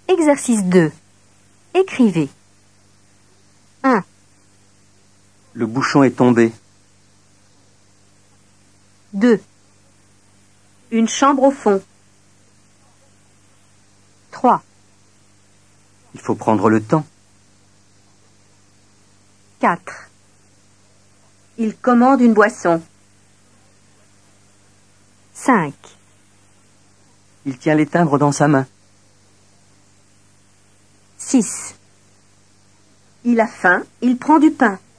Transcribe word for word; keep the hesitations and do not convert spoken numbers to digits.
Exercice deux. Écrivez. un. Le bouchon est tombé. deux. Une chambre au fond. trois. Il faut prendre le temps. quatre. Il commande une boisson. cinq. Il tient les timbres dans sa main. six. Il a faim, il prend du pain.